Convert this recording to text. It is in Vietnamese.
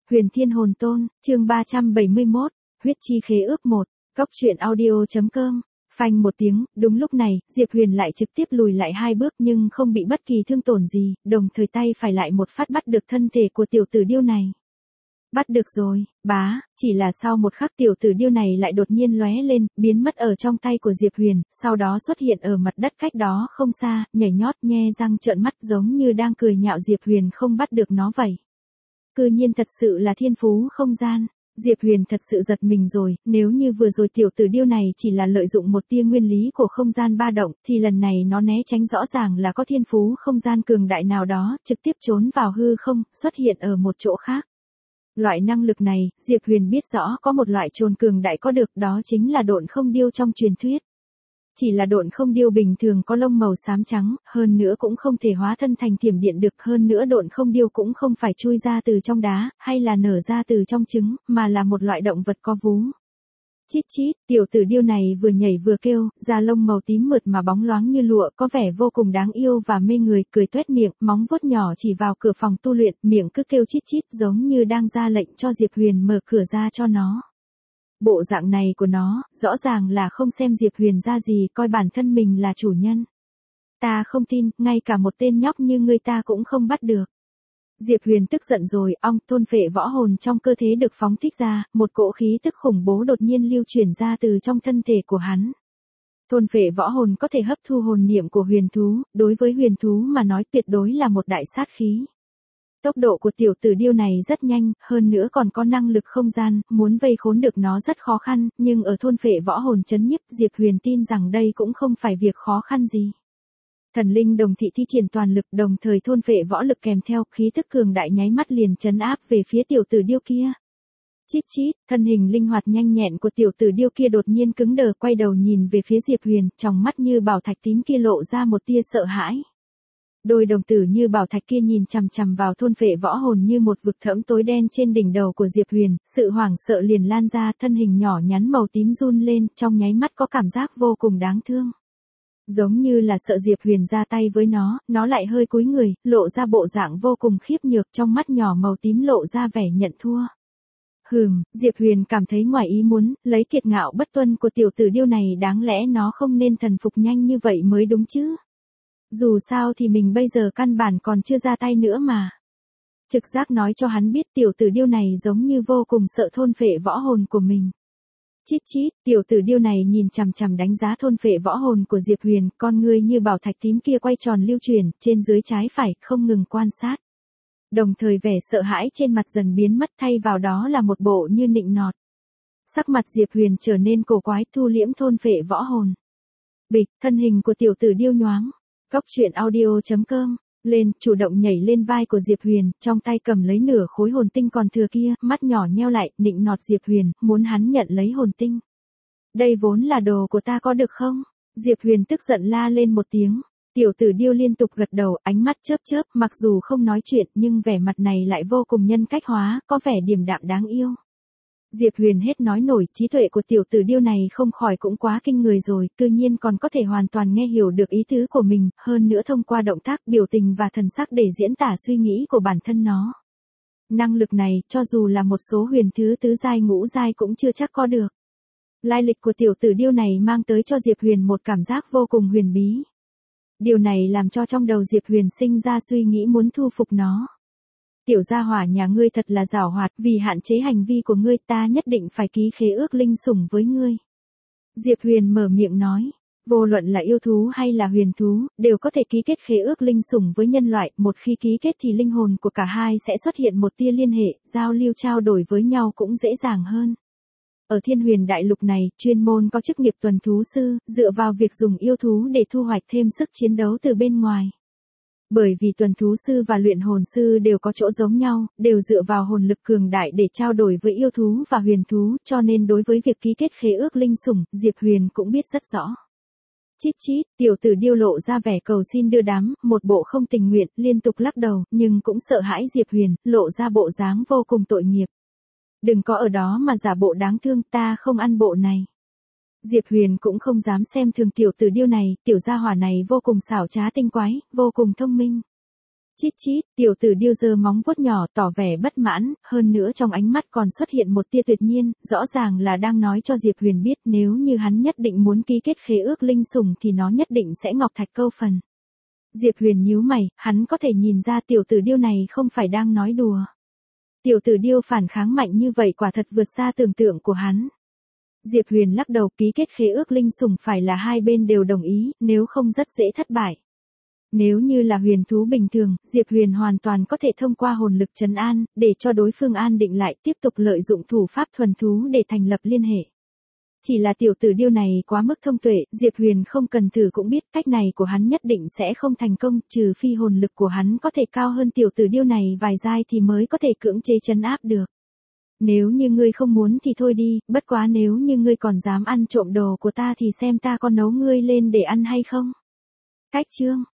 Huyền Thiên Hồn Tôn, chương 371, huyết chi khế ước 1, cốc truyện audio.com. Phanh một tiếng, đúng lúc này, Diệp Huyền lại trực tiếp lùi lại 2 bước nhưng không bị bất kỳ thương tổn gì, đồng thời tay phải lại một phát bắt được thân thể của tiểu tử điêu này. Bắt được rồi, bá, chỉ là sau một khắc tiểu tử điêu này lại đột nhiên lóe lên, biến mất ở trong tay của Diệp Huyền, sau đó xuất hiện ở mặt đất cách đó không xa, nhảy nhót nhe răng trợn mắt giống như đang cười nhạo Diệp Huyền không bắt được nó vậy. Cư nhiên thật sự là thiên phú không gian. Diệp Huyền thật sự giật mình rồi, nếu như vừa rồi tiểu tử điêu này chỉ là lợi dụng một tia nguyên lý của không gian ba động, thì lần này nó né tránh rõ ràng là có thiên phú không gian cường đại nào đó, trực tiếp trốn vào hư không, xuất hiện ở một chỗ khác. Loại năng lực này, Diệp Huyền biết rõ có một loại trồn cường đại có được, đó chính là độn không điêu trong truyền thuyết. Chỉ là độn không điêu bình thường có lông màu xám trắng, hơn nữa cũng không thể hóa thân thành thiểm điện được, hơn nữa độn không điêu cũng không phải chui ra từ trong đá, hay là nở ra từ trong trứng, mà là một loại động vật có vú. Chít chít, tiểu tử điêu này vừa nhảy vừa kêu, da lông màu tím mượt mà bóng loáng như lụa, có vẻ vô cùng đáng yêu và mê người, cười toét miệng, móng vuốt nhỏ chỉ vào cửa phòng tu luyện, miệng cứ kêu chít chít giống như đang ra lệnh cho Diệp Huyền mở cửa ra cho nó. Bộ dạng này của nó, rõ ràng là không xem Diệp Huyền ra gì, coi bản thân mình là chủ nhân. Ta không tin, ngay cả một tên nhóc như ngươi ta cũng không bắt được. Diệp Huyền tức giận rồi, ong, thôn phệ võ hồn trong cơ thể được phóng thích ra, một cỗ khí tức khủng bố đột nhiên lưu chuyển ra từ trong thân thể của hắn. Thôn phệ võ hồn có thể hấp thu hồn niệm của huyền thú, đối với huyền thú mà nói tuyệt đối là một đại sát khí. Tốc độ của tiểu tử điêu này rất nhanh, hơn nữa còn có năng lực không gian, muốn vây khốn được nó rất khó khăn, nhưng ở thôn phệ võ hồn chấn nhiếp, Diệp Huyền tin rằng đây cũng không phải việc khó khăn gì. Thần linh đồng thị thi triển toàn lực, đồng thời thôn phệ võ lực kèm theo, khí thức cường đại nháy mắt liền trấn áp về phía tiểu tử điêu kia. Chít chít, thân hình linh hoạt nhanh nhẹn của tiểu tử điêu kia đột nhiên cứng đờ, quay đầu nhìn về phía Diệp Huyền, trong mắt như bảo thạch tím kia lộ ra một tia sợ hãi. Đôi đồng tử như bảo thạch kia nhìn chằm chằm vào thôn phệ võ hồn như một vực thẫm tối đen trên đỉnh đầu của Diệp Huyền, sự hoảng sợ liền lan ra, thân hình nhỏ nhắn màu tím run lên, trong nháy mắt có cảm giác vô cùng đáng thương. Giống như là sợ Diệp Huyền ra tay với nó lại hơi cúi người, lộ ra bộ dạng vô cùng khiếp nhược, trong mắt nhỏ màu tím lộ ra vẻ nhận thua. Diệp Huyền cảm thấy ngoài ý muốn, lấy kiệt ngạo bất tuân của tiểu tử điêu này đáng lẽ nó không nên thần phục nhanh như vậy mới đúng chứ. Dù sao thì mình bây giờ căn bản còn chưa ra tay nữa mà. Trực giác nói cho hắn biết tiểu tử điêu này giống như vô cùng sợ thôn phệ võ hồn của mình. Chít chít, tiểu tử điêu này nhìn chằm chằm đánh giá thôn phệ võ hồn của Diệp Huyền, con ngươi như bảo thạch tím kia quay tròn lưu chuyển, trên dưới trái phải, không ngừng quan sát. Đồng thời vẻ sợ hãi trên mặt dần biến mất, thay vào đó là một bộ như nịnh nọt. Sắc mặt Diệp Huyền trở nên cổ quái, thu liễm thôn phệ võ hồn. Bịch, thân hình của tiểu tử điêu nhoáng. Cốc truyện audio.com, lên, chủ động nhảy lên vai của Diệp Huyền, trong tay cầm lấy nửa khối hồn tinh còn thừa kia, mắt nhỏ nheo lại, nịnh nọt Diệp Huyền, muốn hắn nhận lấy hồn tinh. Đây vốn là đồ của ta có được không? Diệp Huyền tức giận la lên một tiếng. Tiểu tử điêu liên tục gật đầu, ánh mắt chớp chớp, mặc dù không nói chuyện nhưng vẻ mặt này lại vô cùng nhân cách hóa, có vẻ điềm đạm đáng yêu. Diệp Huyền hết nói nổi, trí tuệ của tiểu tử điêu này không khỏi cũng quá kinh người rồi, cư nhiên còn có thể hoàn toàn nghe hiểu được ý tứ của mình, hơn nữa thông qua động tác, biểu tình và thần sắc để diễn tả suy nghĩ của bản thân nó. Năng lực này, cho dù là một số huyền thứ tứ giai ngũ giai cũng chưa chắc có được. Lai lịch của tiểu tử điêu này mang tới cho Diệp Huyền một cảm giác vô cùng huyền bí. Điều này làm cho trong đầu Diệp Huyền sinh ra suy nghĩ muốn thu phục nó. Tiểu gia hỏa nhà ngươi thật là giảo hoạt, vì hạn chế hành vi của ngươi ta nhất định phải ký khế ước linh sủng với ngươi. Diệp Huyền mở miệng nói, vô luận là yêu thú hay là huyền thú, đều có thể ký kết khế ước linh sủng với nhân loại, một khi ký kết thì linh hồn của cả hai sẽ xuất hiện một tia liên hệ, giao lưu trao đổi với nhau cũng dễ dàng hơn. Ở Thiên Huyền Đại Lục này, chuyên môn có chức nghiệp tuần thú sư, dựa vào việc dùng yêu thú để thu hoạch thêm sức chiến đấu từ bên ngoài. Bởi vì tuần thú sư và luyện hồn sư đều có chỗ giống nhau, đều dựa vào hồn lực cường đại để trao đổi với yêu thú và huyền thú, cho nên đối với việc ký kết khế ước linh sủng, Diệp Huyền cũng biết rất rõ. Chít chít, tiểu tử điêu lộ ra vẻ cầu xin đưa đám, một bộ không tình nguyện, liên tục lắc đầu, nhưng cũng sợ hãi Diệp Huyền, lộ ra bộ dáng vô cùng tội nghiệp. Đừng có ở đó mà giả bộ đáng thương, ta không ăn bộ này. Diệp Huyền cũng không dám xem thường tiểu tử điêu này, tiểu gia hỏa này vô cùng xảo trá tinh quái, vô cùng thông minh. Chít chít, tiểu tử điêu giơ móng vuốt nhỏ tỏ vẻ bất mãn, hơn nữa trong ánh mắt còn xuất hiện một tia tuyệt nhiên, rõ ràng là đang nói cho Diệp Huyền biết nếu như hắn nhất định muốn ký kết khế ước linh sủng thì nó nhất định sẽ ngọc thạch câu phần. Diệp Huyền nhíu mày, hắn có thể nhìn ra tiểu tử điêu này không phải đang nói đùa. Tiểu tử điêu phản kháng mạnh như vậy quả thật vượt xa tưởng tượng của hắn. Diệp Huyền lắc đầu, ký kết khế ước linh sủng phải là hai bên đều đồng ý, nếu không rất dễ thất bại. Nếu như là huyền thú bình thường, Diệp Huyền hoàn toàn có thể thông qua hồn lực trấn an, để cho đối phương an định lại, tiếp tục lợi dụng thủ pháp thuần thú để thành lập liên hệ. Chỉ là tiểu tử điêu này quá mức thông tuệ, Diệp Huyền không cần thử cũng biết cách này của hắn nhất định sẽ không thành công, trừ phi hồn lực của hắn có thể cao hơn tiểu tử điêu này vài giai thì mới có thể cưỡng chế trấn áp được. Nếu như ngươi không muốn thì thôi đi, bất quá nếu như ngươi còn dám ăn trộm đồ của ta thì xem ta có nấu ngươi lên để ăn hay không. Cách chương